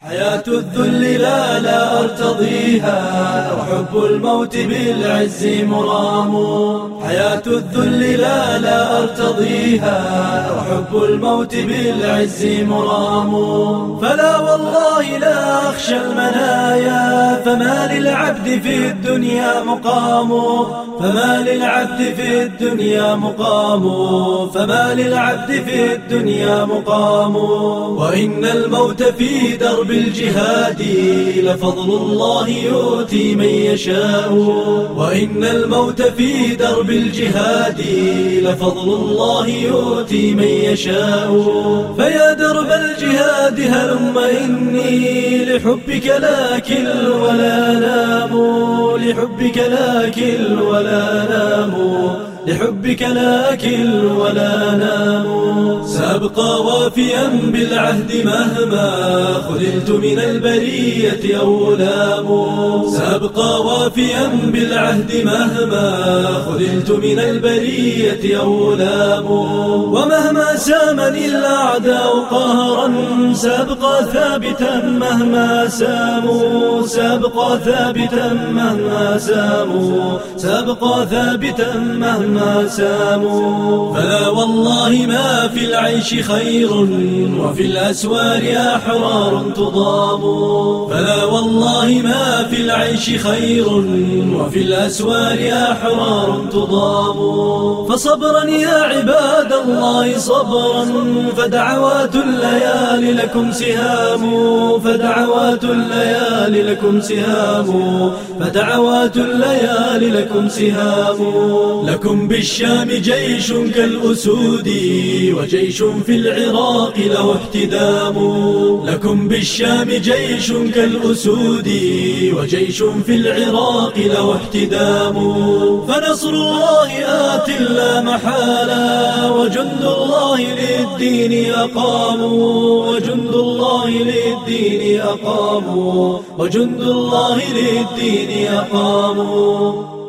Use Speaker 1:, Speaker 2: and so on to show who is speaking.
Speaker 1: حياة الذل لا أرتضيها، وحب الموت بالعز مرام. حياة الذل لا أرتضيها، وحب الموت بالعز مرام. فلا والله لا أخشى المنايا، فما للعبد في الدنيا مقام. فما للعبد في الدنيا مقام، فما للعبد في الدنيا مقام. وإن الموت في درب الجهاد لفضل الله يؤتي من يشاء. وإن الموت في درب الجهاد لفضل الله يؤتي من يشاء. فيا درب الجهاد هلم إني لحبك لا كل ولا نام. لحبك لا كل ولا نام، لحبك لا كل ولا نام. سأبقى وافيا بالعهد مهما خذلت من البرية أو غلام. سأبقى وافيا بالعهد مهما خذلت من البرية أو غلام. ومهما سامني الأعداء قهرا سأبقى ثابتا مهما ساموا. سأبقى ثابتا مهما ساموا، سأبقى ثابتا مهما ساموا. فلا والله ما في العيش خير، وفي الأسوار أحرار تضام. فلا والله ما في العيش خير، وفي الأسوار أحرار تضام. فصبرا يا عباد الله صبرا، فدعوات الليالي لكم سهام. فدعوات الليالي لكم سهام، فدعوات الليالي لكم سهام. لكم بالشام جيش كالأسود، وجيش في العراق له احتدام. لكم بالشام جيش كالأسود، وجيش في العراق له احتدام. فنصر الله آت لا محالة، وجند الله للدين أقاموا. وجند الله للدين أقاموا، وجند الله للدين أقاموا.